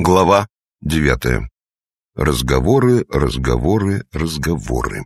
Глава 9. Разговоры, разговоры, разговоры.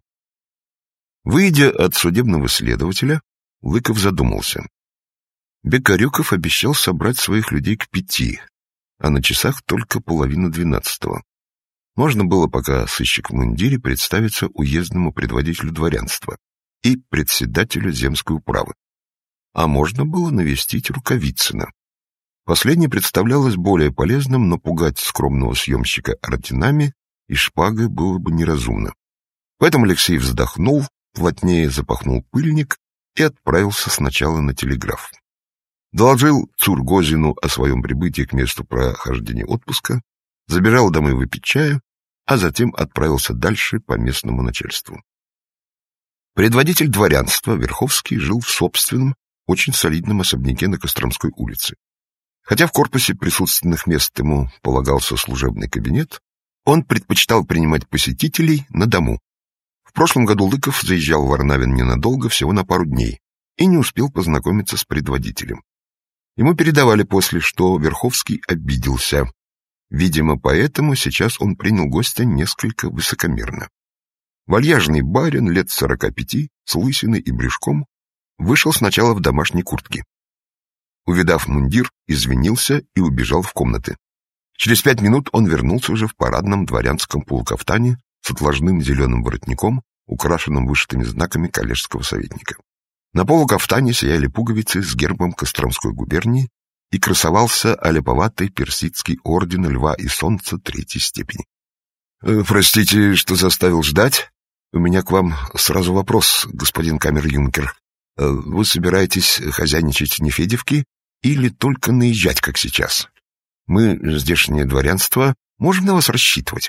Выйдя от судебного следователя, Лыков задумался. Бекарюков обещал собрать своих людей к 5, а на часах только 11:30. Можно было, пока сыщик в мундире, представиться уездному предводителю дворянства и председателю земской управы. А можно было навестить Рукавицына. Последнее представлялось более полезным, но пугать скромного съемщика орденами и шпагой было бы неразумно. Поэтому Алексей вздохнул, плотнее запахнул пыльник и отправился сначала на телеграф. Доложил Цургозину о своем прибытии к месту прохождения отпуска, забежал домой выпить чаю, а затем отправился дальше по местному начальству. Предводитель дворянства Верховский жил в собственном, очень солидном особняке на Костромской улице. Хотя в корпусе присутственных мест ему полагался служебный кабинет, он предпочитал принимать посетителей на дому. В прошлом году Лыков заезжал в Варнавин ненадолго, всего на пару дней, и не успел познакомиться с предводителем. Ему передавали после, что Верховский обиделся. Видимо, поэтому сейчас он принял гостя несколько высокомерно. Вальяжный барин лет 45, с лысиной и брюшком, вышел сначала в домашней куртке. Увидав мундир, извинился и убежал в комнаты. Через 5 минут он вернулся уже в парадном дворянском полукафтане с отложным зеленым воротником, украшенным вышитыми знаками коллежского советника. На полукафтане сияли пуговицы с гербом Костромской губернии и красовался аляповатый персидский орден Льва и Солнца 3-й степени. «Простите, что заставил ждать. У меня к вам сразу вопрос, господин камер-юнкер. Вы собираетесь хозяйничать в Нефедевке или только наезжать, как сейчас? Мы, здешнее дворянство, можем на вас рассчитывать?»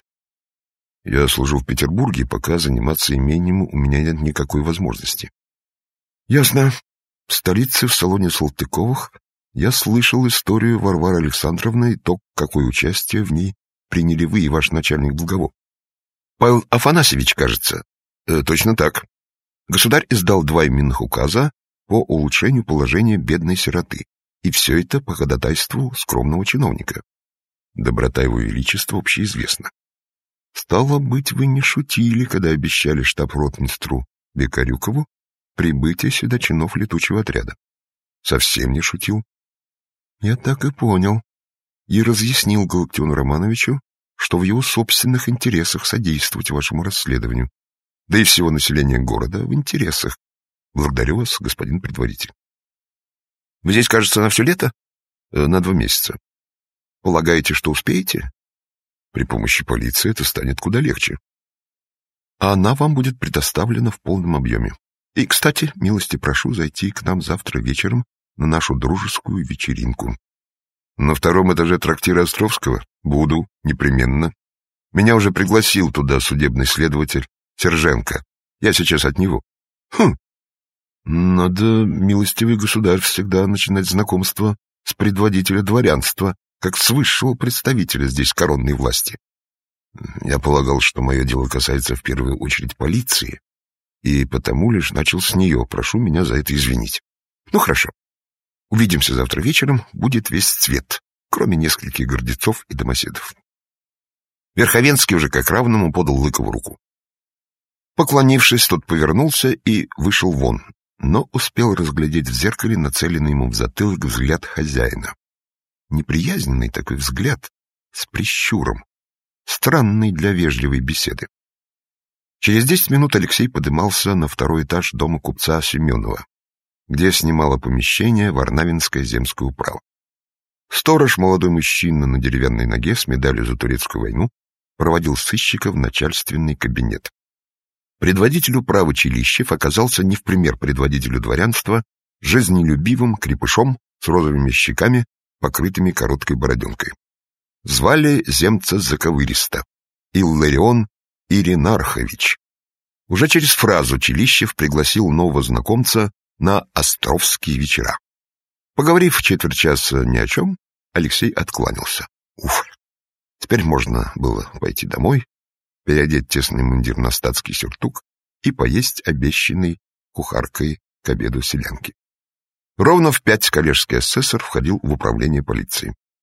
«Я служу в Петербурге, пока заниматься имением у меня нет никакой возможности». «Ясно. В столице, в салоне Салтыковых, я слышал историю Варвары Александровны и то, какое участие в ней приняли вы и ваш начальник Благово. Павел Афанасьевич, кажется». «Точно так. Государь издал 2 именных указа по улучшению положения бедной сироты, и все это по ходатайству скромного чиновника. Доброта его величества общеизвестна. Стало быть, вы не шутили, когда обещали штаб-ротмистру Бекарюкову прибытие сюда чинов летучего отряда?» «Совсем не шутил». «Я так и понял. И разъяснил Галактиону Романовичу, что в его собственных интересах содействовать вашему расследованию, да и всего населения города в интересах. Благодарю вас, господин предводитель». «Вы здесь, кажется, на все лето?» «На 2 месяца». «Полагаете, что успеете?» «При помощи полиции это станет куда легче. А она вам будет предоставлена в полном объеме. И, кстати, милости прошу зайти к нам завтра вечером на нашу дружескую вечеринку». «На 2-м этаже трактира Островского? Буду, непременно. Меня уже пригласил туда судебный следователь Серженко. Я сейчас от него». «Хм. Надо, милостивый государь, всегда начинать знакомство с предводителя дворянства, как с высшего представителя здесь коронной власти. Я полагал, что мое дело касается в первую очередь полиции, и потому лишь начал с нее. Прошу меня за это извинить. Ну, хорошо. Увидимся завтра вечером, будет весь цвет, кроме нескольких гордецов и домоседов». Верховенский уже как равному подал Лыкову руку. Поклонившись, тот повернулся и вышел вон, но успел разглядеть в зеркале нацеленный ему в затылок взгляд хозяина. Неприязненный такой взгляд, с прищуром, странный для вежливой беседы. Через 10 минут Алексей подымался на 2-й этаж дома купца Семенова, где снимало помещение Варнавинская земская управа. Сторож, молодой мужчина на деревянной ноге с медалью за турецкую войну, проводил сыщика в начальственный кабинет. Предводитель управы Челищев оказался не в пример предводителю дворянства, жизнелюбивым крепышом с розовыми щеками, покрытыми короткой бороденкой. Звали земца заковыристо — Илларион Иринархович. Уже через фразу Челищев пригласил нового знакомца на Островские вечера. Поговорив 1/4 часа ни о чем, Алексей откланялся. Уф! Теперь можно было пойти домой, переодеть тесный мундир на статский сюртук и поесть обещанный кухаркой к обеду селянки. Ровно в 5 коллежский асессор входил в управление полиции.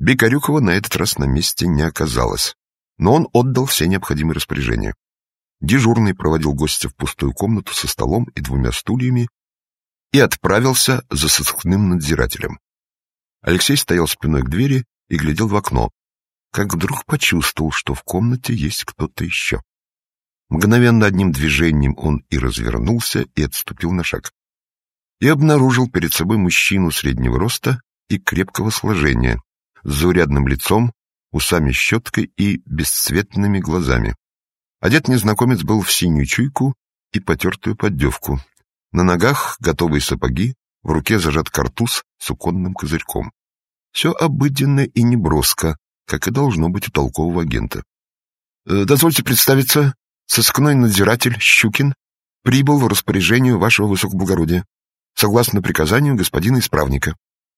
Бекарюкова на этот раз на месте не оказалось, но он отдал все необходимые распоряжения. Дежурный проводил гостя в пустую комнату со столом и 2 стульями и отправился за сыскным надзирателем. Алексей стоял спиной к двери и глядел в окно, как вдруг почувствовал, что в комнате есть кто-то еще. Мгновенно одним движением он и развернулся, и отступил на шаг. И обнаружил перед собой мужчину среднего роста и крепкого сложения, с заурядным лицом, усами-щеткой и бесцветными глазами. Одет незнакомец был в синюю чуйку и потертую поддевку. На ногах готовые сапоги, в руке зажат картуз с суконным козырьком. Все обыденно и неброско, как и должно быть у толкового агента. «Дозвольте представиться, сыскной надзиратель Щукин прибыл в распоряжение вашего высокоблагородия, согласно приказанию господина исправника».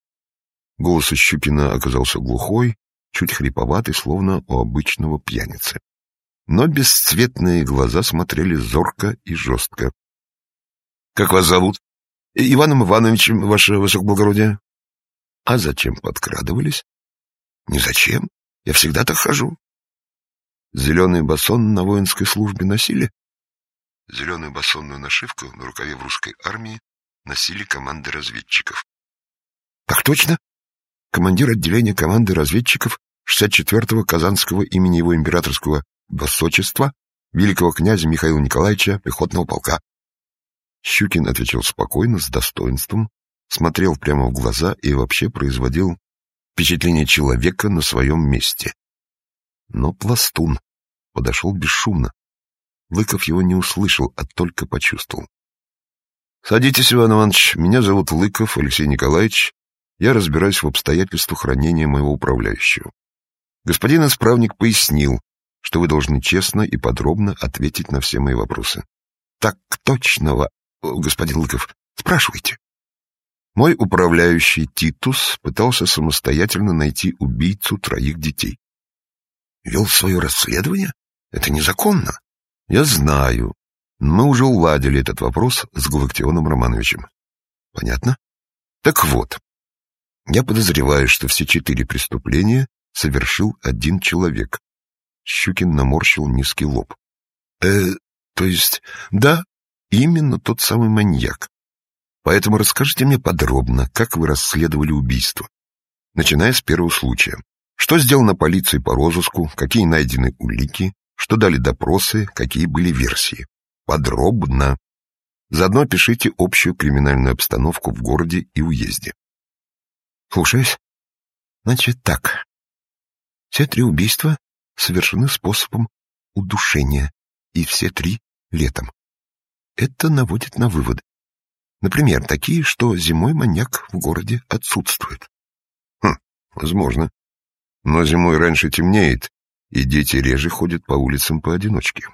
Голос у Щукина оказался глухой, чуть хриповатый, словно у обычного пьяницы. Но бесцветные глаза смотрели зорко и жестко. «Как вас зовут?» «Иваном Ивановичем, ваше высокоблагородие». «А зачем подкрадывались?» «Ни зачем. Я всегда так хожу». «Зеленый басон на воинской службе носили?» Зеленую басонную нашивку на рукаве в русской армии носили команды разведчиков. «Так точно. Командир отделения команды разведчиков 64-го Казанского имени его императорского высочества великого князя Михаила Николаевича пехотного полка». Щукин отвечал спокойно, с достоинством, смотрел прямо в глаза и вообще производил впечатление человека на своем месте. Но пластун подошел бесшумно. Лыков его не услышал, а только почувствовал. «Садитесь, Иван Иванович, меня зовут Лыков Алексей Николаевич, я разбираюсь в обстоятельствах хранения моего управляющего. Господин исправник пояснил, что вы должны честно и подробно ответить на все мои вопросы». «Так точно, господин Лыков, спрашивайте». Мой управляющий Титус пытался самостоятельно найти убийцу 3 детей. Вел свое расследование? Это незаконно. Я знаю. Мы уже уладили этот вопрос с Галактионом Романовичем. Понятно? Так вот, я подозреваю, что все 4 преступления совершил один человек. Щукин наморщил низкий лоб. То есть, да, именно тот самый маньяк. Поэтому расскажите мне подробно, как вы расследовали убийство, начиная с первого случая. Что сделано полицией по розыску, какие найдены улики, что дали допросы, какие были версии. Подробно. Заодно опишите общую криминальную обстановку в городе и уезде. Слушаюсь. Значит так. Все 3 убийства совершены способом удушения, и все 3 летом. Это наводит на выводы. Например, такие, что зимой маньяк в городе отсутствует. Возможно. Но зимой раньше темнеет, и дети реже ходят по улицам поодиночке.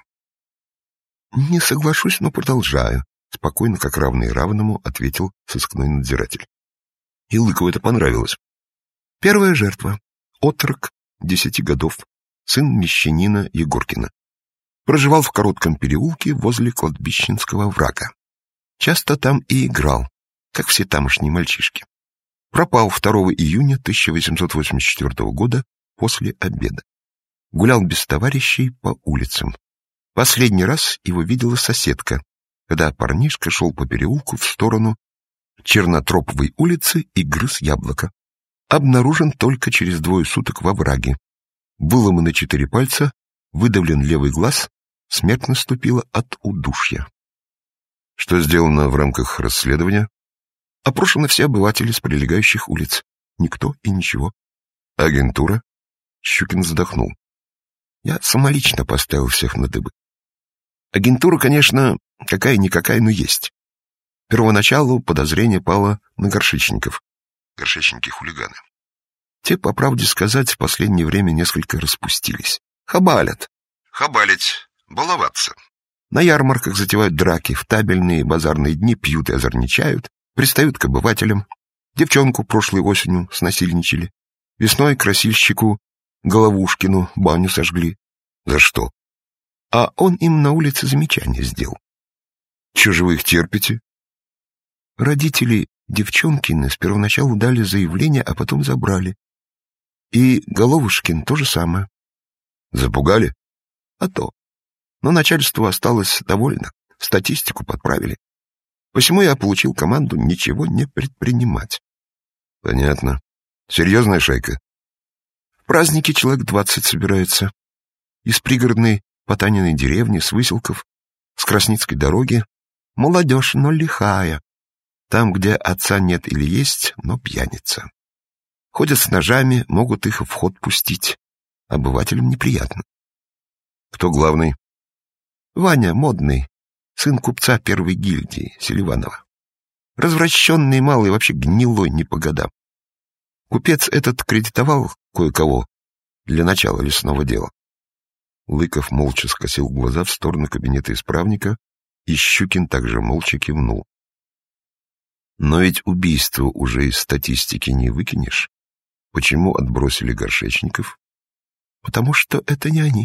Не соглашусь, но продолжаю. Спокойно, как равный равному, ответил сыскной надзиратель. И Лыкову это понравилось. Первая жертва. Отрок, 10 годов, сын мещанина Егоркина. Проживал в коротком переулке возле кладбищенского оврага. Часто там и играл, как все тамошние мальчишки. Пропал 2 июня 1884 года после обеда. Гулял без товарищей по улицам. Последний раз его видела соседка, когда парнишка шел по переулку в сторону Чернотроповой улицы и грыз яблоко. Обнаружен только через 2 суток во враге. Выломаны 4 пальца, выдавлен левый глаз, смерть наступила от удушья. Что сделано в рамках расследования? Опрошены все обыватели с прилегающих улиц. Никто и ничего. Агентура? Щукин вздохнул. Я самолично поставил всех на дыбы. Агентура, конечно, какая-никакая, но есть. Первоначалу подозрение пало на горшечников. Горшечники-хулиганы. Те, по правде сказать, в последнее время несколько распустились. Хабалят. Хабалить. Баловаться. На ярмарках затевают драки, в табельные базарные дни пьют и озорничают, пристают к обывателям. Девчонку прошлой осенью снасильничали. Весной красильщику Головушкину баню сожгли. За что? А он им на улице замечание сделал. Чего же вы их терпите? Родители девчонкины с первоначалу дали заявление, а потом забрали. И Головушкин то же самое. Запугали? А то. Но начальство осталось довольно, статистику подправили. Посему я получил команду ничего не предпринимать. Понятно. Серьезная шайка? В праздники человек 20 собирается. Из пригородной Потаниной деревни, с Выселков, с Красницкой дороги. Молодежь, но лихая. Там, где отца нет или есть, но пьяница. Ходят с ножами, могут их в ход пустить. Обывателям неприятно. Кто главный? Ваня Модный, сын купца первой гильдии, Селиванова. Развращенный малый, вообще гнилой не по годам. Купец этот кредитовал кое-кого для начала лесного дела. Лыков молча скосил глаза в сторону кабинета исправника, и Щукин также молча кивнул. Но ведь убийство уже из статистики не выкинешь. Почему отбросили Горшечников? Потому что это не они.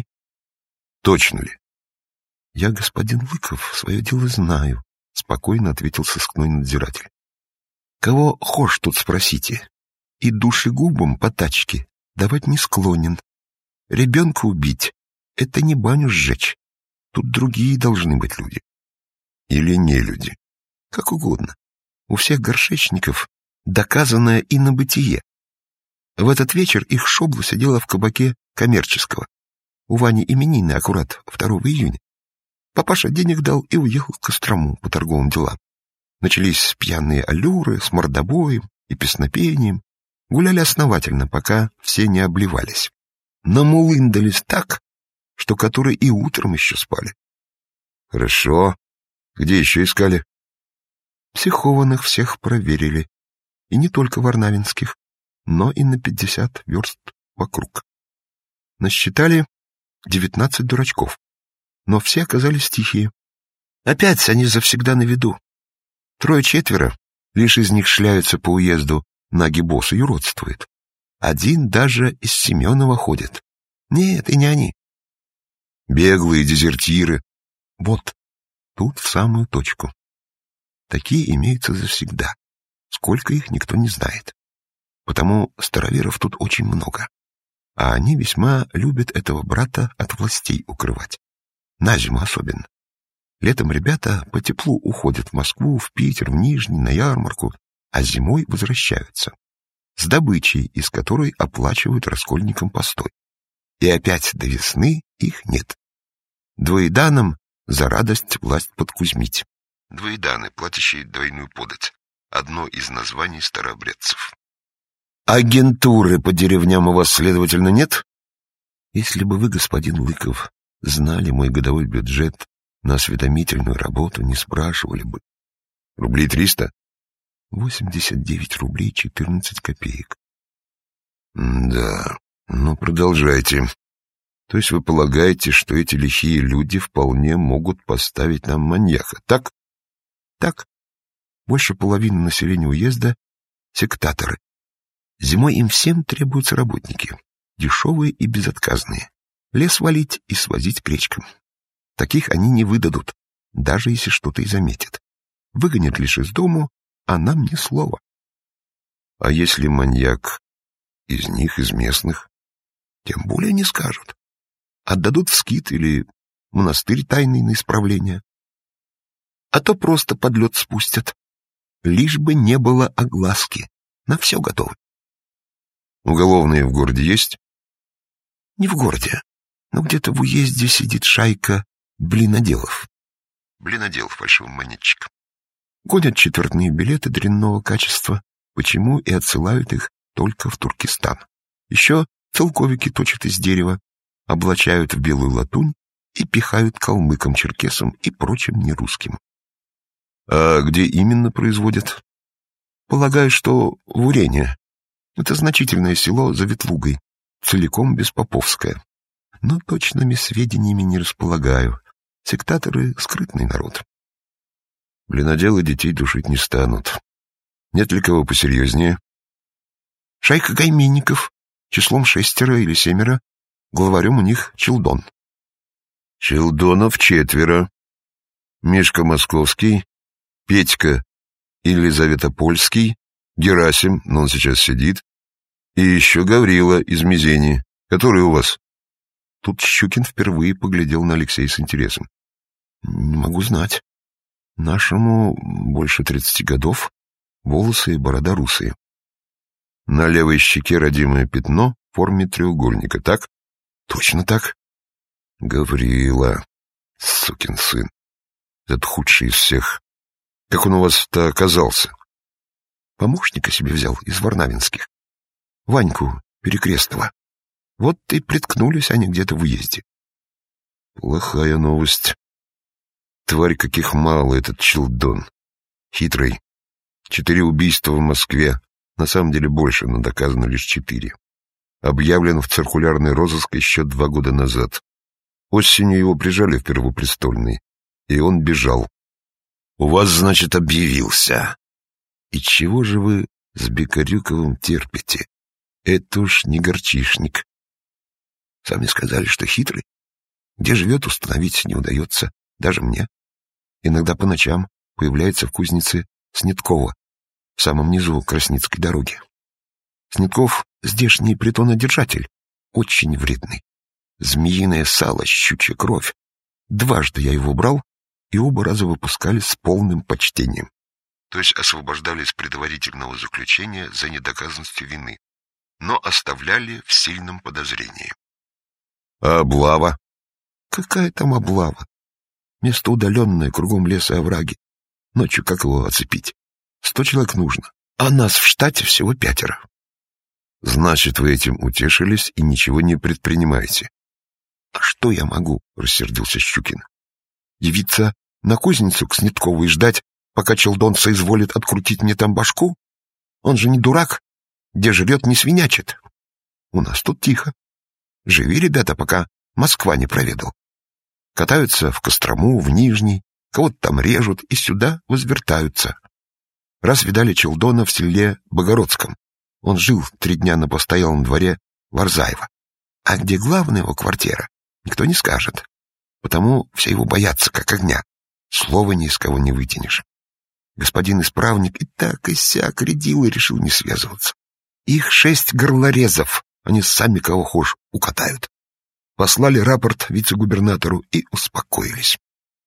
Точно ли? Я, господин Лыков, свое дело знаю, спокойно ответил сыскной надзиратель. Кого хошь тут спросите. И душегубам по тачке давать не склонен. Ребенка убить — это не баню сжечь. Тут другие должны быть люди. Или не люди? Как угодно. У всех Горшечников доказанное инобытие. В этот вечер их шобла сидела в кабаке коммерческого. У Вани именины аккурат 2 июня. Папаша денег дал и уехал к Кострому по торговым делам. Начались пьяные аллюры с мордобоем и песнопением. Гуляли основательно, пока все не обливались. Намулындались так, что которые и утром еще спали. Хорошо. Где еще искали? Психованных всех проверили. И не только варнавинских, но и на 50 верст вокруг. Насчитали 19 дурачков, но все оказались тихие. Опять они завсегда на виду. 3-4, лишь из них шляются по уезду, наги босс и юродствует. Один даже из Семенова ходит. Нет, и не они. Беглые, дезертиры. Вот, тут в самую точку. Такие имеются завсегда. Сколько их, никто не знает. Потому староверов тут очень много. А они весьма любят этого брата от властей укрывать. На зиму особенно. Летом ребята по теплу уходят в Москву, в Питер, в Нижний, на ярмарку, а зимой возвращаются. С добычей, из которой оплачивают раскольникам постой. И опять до весны их нет. Двоеданам за радость власть подкузмить. Двоеданы, платящие двойную подать. Одно из названий старообрядцев. Агентуры по деревням у вас, следовательно, нет? Если бы вы, господин Лыков, знали мой годовой бюджет на осведомительную работу, не спрашивали бы. Рублей 300? 89 рублей 14 копеек. Да, ну продолжайте. То есть вы полагаете, что эти лихие люди вполне могут поставить нам маньяка, так? Так. Больше половины населения уезда — сектаторы. Зимой им всем требуются работники, дешевые и безотказные. Лес валить и свозить к речкам. Таких они не выдадут, даже если что-то и заметят. Выгонят лишь из дому, а нам ни слова. А если маньяк из них, из местных? Тем более не скажут. Отдадут в скит или монастырь тайный на исправление. А то просто под лед спустят. Лишь бы не было огласки. На все готовы. Уголовные в городе есть? Не в городе, но где-то в уезде сидит шайка блиноделов. Блиноделов фальшивым монетчиком. Гонят четвертные билеты дрянного качества, почему и отсылают их только в Туркестан. Еще целковики точат из дерева, облачают в белую латунь и пихают калмыкам, черкесам и прочим нерусским. А где именно производят? Полагаю, что в Урене. Это значительное село за Ветлугой, целиком беспоповское. Но точными сведениями не располагаю. Сектаторы — скрытный народ. Блиноделы детей душить не станут. Нет ли кого посерьезнее? Шайка гайменников, числом 6 или 7. Главарем у них Челдон. Челдонов 4. Мишка Московский, Петька Елизаветопольский, Герасим, но он сейчас сидит, И еще Гаврила из Мезени. Который у вас? Тут Щукин впервые поглядел на Алексея с интересом. Не могу знать. Нашему больше 30 годов, волосы и борода русые. На левой щеке родимое пятно в форме треугольника, так? Точно так. Гаврила, сукин сын. Этот худший из всех. Как он у вас-то оказался? Помощника себе взял из варнавинских. Ваньку Перекрестова. Вот и приткнулись они где-то в уезде. Плохая новость. Тварь каких мало этот Челдон. Хитрый. 4 убийства в Москве. На самом деле больше, но доказано лишь 4. Объявлен в циркулярный розыск еще 2 года назад. Осенью его прижали в Первопрестольный, и он бежал. У вас, значит, объявился. И чего же вы с Бекарюковым терпите? Это уж не горчишник. Сами сказали, что хитрый. Где живет, установить не удается, даже мне. Иногда по ночам появляется в кузнице Снеткова, в самом низу Красницкой дороги. Снетков — здешний притонодержатель, очень вредный. Змеиное сало, щучья кровь. 2 я его брал, и оба раза выпускали с полным почтением. То есть освобождали из предварительного заключения за недоказанностью вины, но оставляли в сильном подозрении. А облава? Какая там облава? Место удаленное, кругом лес и овраги. Ночью как его оцепить? 100 человек нужно, а нас в штате всего 5. Значит, вы этим утешились и ничего не предпринимаете. А что я могу? Рассердился Щукин. Явиться на кузницу к Снеткову и ждать, пока Челдон соизволит открутить мне там башку? Он же не дурак. Где жрет, не свинячит. У нас тут тихо. Живи, ребята, пока Москва не проведал. Катаются в Кострому, в Нижний, кого-то там режут и сюда возвертаются. Раз видали Челдона в селе Богородском. Он жил 3 дня на постоялом дворе Варзаева. А где главная его квартира, никто не скажет. Потому все его боятся, как огня. Слова ни из кого не вытянешь. Господин исправник и так и сяк рядил и решил не связываться. Их 6 горлорезов, они сами кого хошь укатают. Послали рапорт вице-губернатору и успокоились.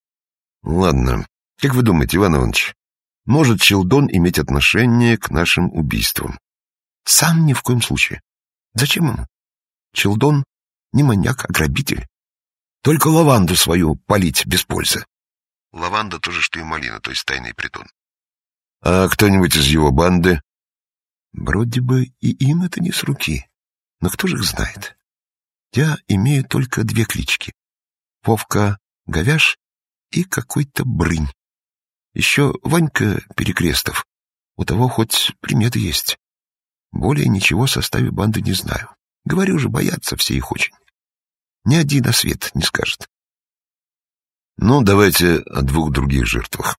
Ладно, как вы думаете, Иван Иванович, может Челдон иметь отношение к нашим убийствам? Сам ни в коем случае. Зачем ему? Челдон не маньяк, а грабитель. Только лаванду свою полить без пользы. Лаванда тоже, что и малина, то есть тайный притон. А кто-нибудь из его банды? Вроде бы и им это не с руки. Но кто же их знает? Я имею только 2 клички. Вовка Говяж и какой-то Брынь. Еще Ванька Перекрестов. У того хоть приметы есть. Более ничего о составе банды не знаю. Говорю же, боятся все их очень. Ни один на свет не скажет. Ну, давайте о 2 других жертвах.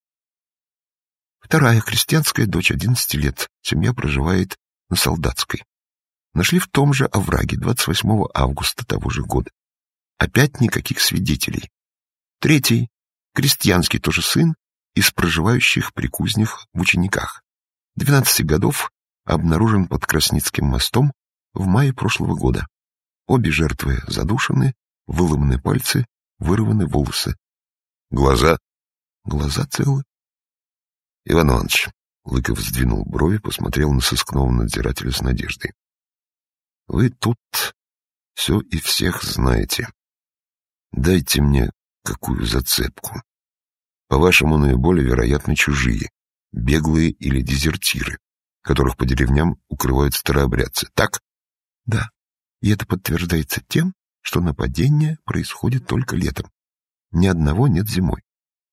2 крестьянская дочь, 11 лет. Семья проживает на Солдатской. Нашли в том же овраге 28 августа того же года. Опять никаких свидетелей. 3 крестьянский тоже сын из проживающих при кузнях в Учениках. 12 годов, обнаружен под Красницким мостом в мае прошлого года. Обе жертвы задушены, выломаны пальцы, вырваны волосы. Глаза? Глаза целы. Иван Иванович, Лыков сдвинул брови, посмотрел на сыскного надзирателя с надеждой. Вы тут все и всех знаете. Дайте мне какую зацепку. По-вашему, наиболее вероятно чужие, беглые или дезертиры, которых по деревням укрывают старообрядцы, так? Да, и это подтверждается тем, что нападение происходит только летом. Ни одного нет зимой.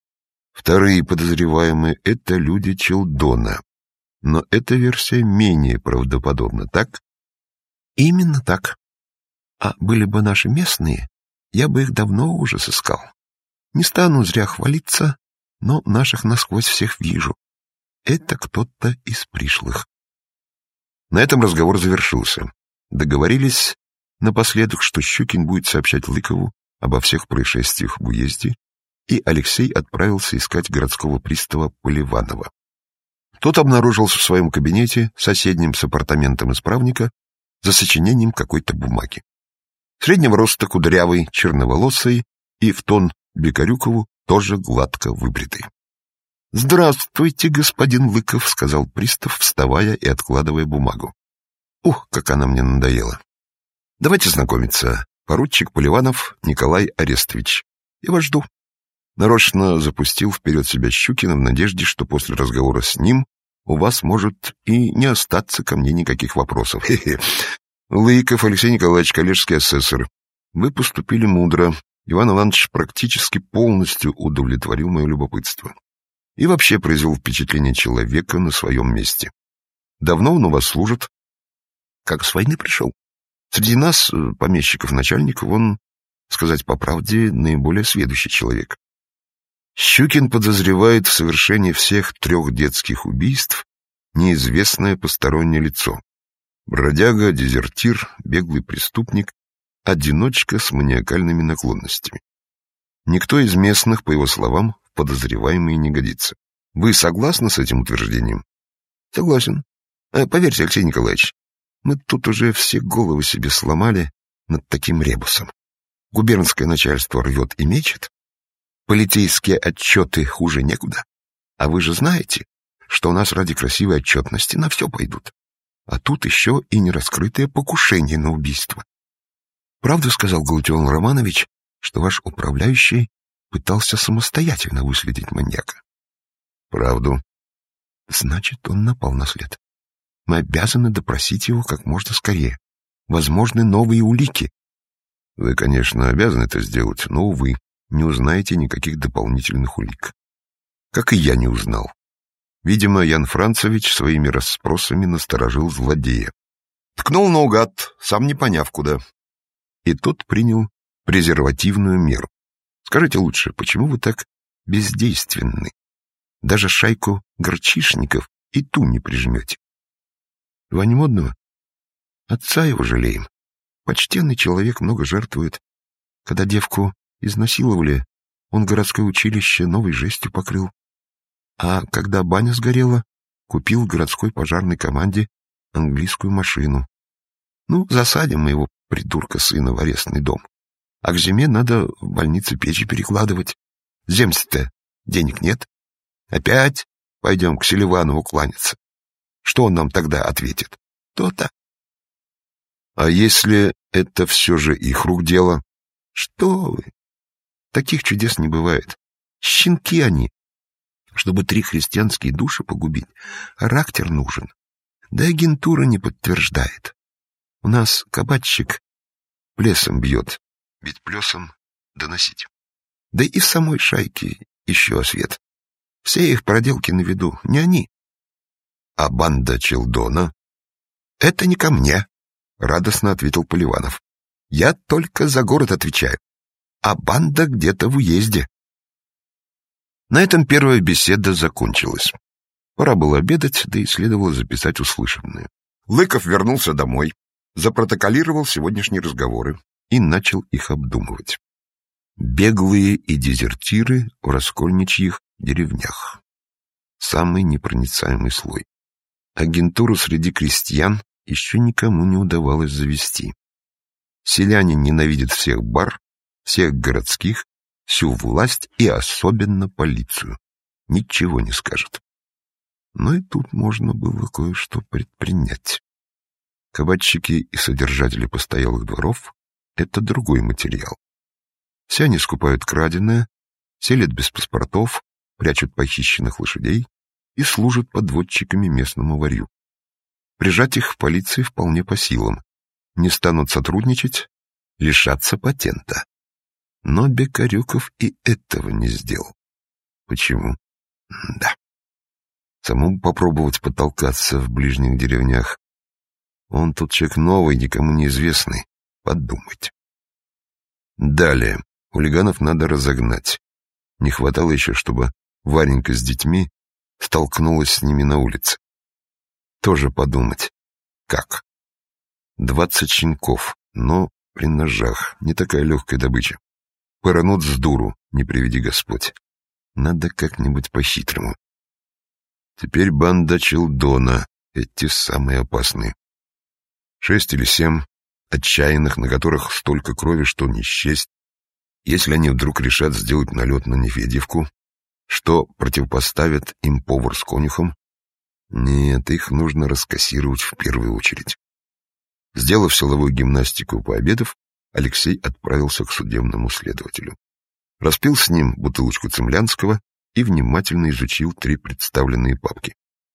2 подозреваемые — это люди Челдона. Но эта версия менее правдоподобна, так? Именно так. А были бы наши местные, я бы их давно уже сыскал. Не стану зря хвалиться, но наших насквозь всех вижу. Это кто-то из пришлых. На этом разговор завершился. Договорились напоследок, что Щукин будет сообщать Лыкову обо всех происшествиях в уезде, и Алексей отправился искать городского пристава Поливанова. Тот обнаружился в своем кабинете, соседнем с апартаментом исправника, за сочинением какой-то бумаги. Среднего роста, кудрявый, черноволосый и в тон Бекарюкову тоже гладко выбритый. «Здравствуйте, господин Лыков», — сказал пристав, вставая и откладывая бумагу. «Ух, как она мне надоела! Давайте знакомиться. Поручик Поливанов Николай Арестович. Я вас жду». Нарочно запустил вперед себя Щукина в надежде, что после разговора с ним у вас может и не остаться ко мне никаких вопросов. Хе-хе. Лыков Алексей Николаевич, коллежский асессор. Вы поступили мудро. Иван Иванович практически полностью удовлетворил мое любопытство. И вообще произвел впечатление человека на своем месте. Давно он у вас служит? Как с войны пришел. Среди нас, помещиков, начальников, он, сказать по правде, наиболее сведущий человек. Щукин подозревает в совершении всех 3 детских убийств неизвестное постороннее лицо. Бродяга, дезертир, беглый преступник, одиночка с маниакальными наклонностями. Никто из местных, по его словам, в подозреваемые не годится. Вы согласны с этим утверждением? Согласен. Поверьте, Алексей Николаевич, мы тут уже все головы себе сломали над таким ребусом. Губернское начальство рвет и мечет, полицейские отчеты хуже некуда. А вы же знаете, что у нас ради красивой отчетности на все пойдут. А тут еще и нераскрытое покушение на убийство. Правду сказал Галактион Романович, что ваш управляющий пытался самостоятельно выследить маньяка. Правду. Значит, он напал на след. Мы обязаны допросить его как можно скорее. Возможны новые улики. Вы, конечно, обязаны это сделать, но, увы, не узнаете никаких дополнительных улик. Как и я не узнал. Видимо, Ян Францевич своими расспросами насторожил злодея. Ткнул наугад, сам не поняв куда. И тот принял презервативную меру. Скажите лучше, почему вы так бездейственны? Даже шайку горчишников и ту не прижмете. Ваня Модного? Отца его жалеем. Почтенный человек много жертвует. Когда девку изнасиловали, он городское училище новой жестью покрыл. А когда баня сгорела, купил городской пожарной команде английскую машину. Ну, засадим мы его, придурка сына, в арестный дом. А к зиме надо в больнице печи перекладывать. Земства-то денег нет. Опять пойдем к Селиванову кланяться. Что он нам тогда ответит? То-то. А если это все же их рук дело? Что вы? Таких чудес не бывает. Щенки они. Чтобы 3 христианские души погубить, характер нужен. Да агентура не подтверждает. У нас кабачик плесом бьет, ведь плесом доносить. Да и в самой шайке еще освет. Все их проделки на виду, не они. А банда Челдона? Это не ко мне, радостно ответил Поливанов. Я только за город отвечаю, а банда где-то в уезде. На этом первая беседа закончилась. Пора было обедать, да и следовало записать услышанное. Лыков вернулся домой, запротоколировал сегодняшние разговоры и начал их обдумывать. Беглые и дезертиры в раскольничьих деревнях. Самый непроницаемый слой. Агентуру среди крестьян еще никому не удавалось завести. Селяне ненавидят всех бар, всех городских, всю власть и особенно полицию. Ничего не скажет. Но и тут можно было кое-что предпринять. Кабачики и содержатели постоялых дворов — это другой материал. Все они скупают краденое, селят без паспортов, прячут похищенных лошадей и служат подводчиками местному варью. Прижать их в полиции вполне по силам. Не станут сотрудничать, лишатся патента. Но Бекарюков и этого не сделал. Почему? Да. Самому попробовать потолкаться в ближних деревнях. Он тут человек новый, никому неизвестный. Подумать. Далее. Хулиганов надо разогнать. Не хватало еще, чтобы Варенька с детьми столкнулась с ними на улице. Тоже подумать. Как? 20 щенков, но при ножах. Не такая легкая добыча. Поранут с дуру, не приведи Господь. Надо как-нибудь по-хитрому. Теперь банда Челдона, эти самые опасные. 6 или 7 отчаянных, на которых столько крови, что не счесть. Если они вдруг решат сделать налет на Нефедьевку, что противопоставят им повар с конюхом? Нет, их нужно раскассировать в первую очередь. Сделав силовую гимнастику и пообедав, Алексей отправился к судебному следователю. Распил с ним бутылочку цемлянского и внимательно изучил 3 представленные папки.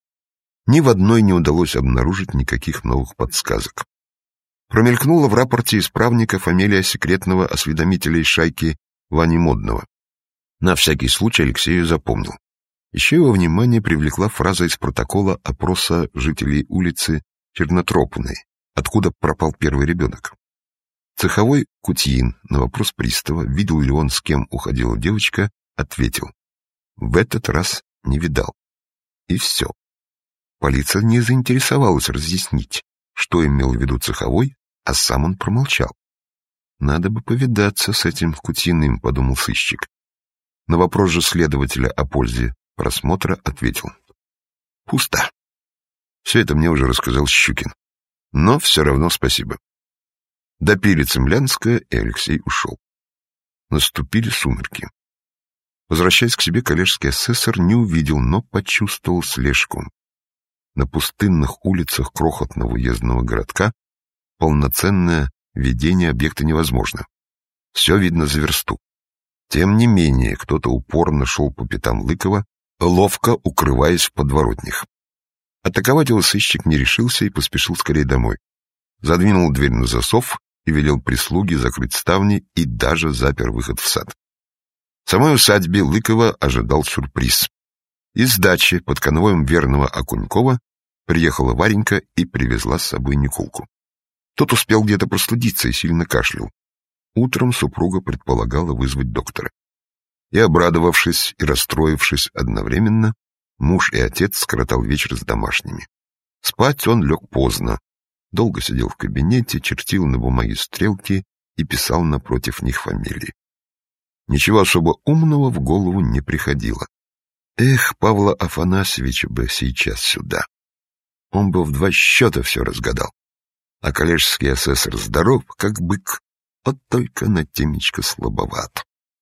Ни в одной не удалось обнаружить никаких новых подсказок. Промелькнула в рапорте исправника фамилия секретного осведомителя из шайки Вани Модного. На всякий случай Алексей ее запомнил. Еще его внимание привлекла фраза из протокола опроса жителей улицы Чернотропной, откуда пропал первый ребенок. Цеховой Кутьин на вопрос пристава, видел ли он, с кем уходила девочка, ответил: в этот раз не видал. И все. Полиция не заинтересовалась разъяснить, что имел в виду Цеховой, а сам он промолчал. «Надо бы повидаться с этим Кутьиным», — подумал сыщик. На вопрос же следователя о пользе просмотра ответил: пусто. Все это мне уже рассказал Щукин. Но все равно спасибо. Допили цемлянское, и Алексей ушел. Наступили сумерки. Возвращаясь к себе, коллежский асессор не увидел, но почувствовал слежку. На пустынных улицах крохотного уездного городка полноценное ведение объекта невозможно. Все видно за версту. Тем не менее, кто-то упорно шел по пятам Лыкова, ловко укрываясь в подворотнях. Атаковать его сыщик не решился и поспешил скорее домой. Задвинул дверь на засов и велел прислуге закрыть ставни и даже запер выход в сад. В самой усадьбе Лыкова ожидал сюрприз. Из дачи под конвоем верного Окунькова приехала Варенька и привезла с собой Николку. Тот успел где-то простудиться и сильно кашлял. Утром супруга предполагала вызвать доктора. И, обрадовавшись и расстроившись одновременно, муж и отец скоротал вечер с домашними. Спать он лег поздно, долго сидел в кабинете, чертил на бумаге стрелки и писал напротив них фамилии. Ничего особо умного в голову не приходило. Эх, Павла Афанасьевича бы сейчас сюда. Он бы в 2 счета все разгадал. А коллежский асессор здоров, как бык, вот только на темечко слабоват.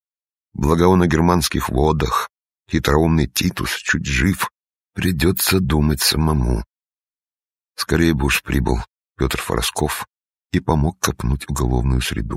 Благо он о германских водах, хитроумный Титус чуть жив, придется думать самому. Скорее бы уж прибыл Петр Форосков и помог копнуть уголовную среду.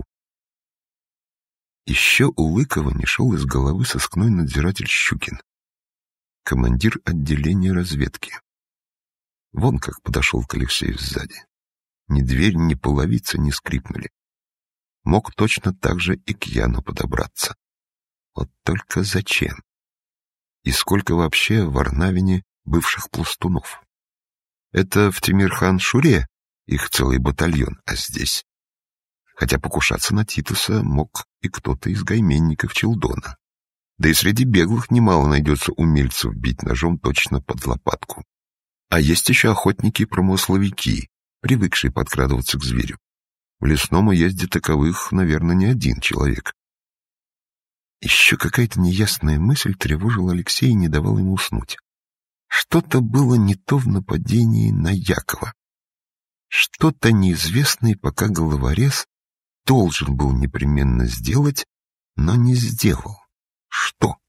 Еще у Лыкова не шел из головы сыскной надзиратель Щукин, командир отделения разведки. Вон как подошел к Алексею сзади. Ни дверь, ни половица не скрипнули. Мог точно так же и к Яну подобраться. Вот только зачем? И сколько вообще в Арнавине бывших пластунов? Это в Темирхан-Шуре их целый батальон, а здесь? Хотя покушаться на Титуса мог и кто-то из гайменников Челдона. Да и среди беглых немало найдется умельцев бить ножом точно под лопатку. А есть еще охотники-промысловики, привыкшие подкрадываться к зверю. В лесном уезде таковых, наверное, не один человек. Еще какая-то неясная мысль тревожила Алексея и не давала ему уснуть. Что-то было не то в нападении на Якова. Что-то неизвестное, пока головорез должен был непременно сделать, но не сделал. Что?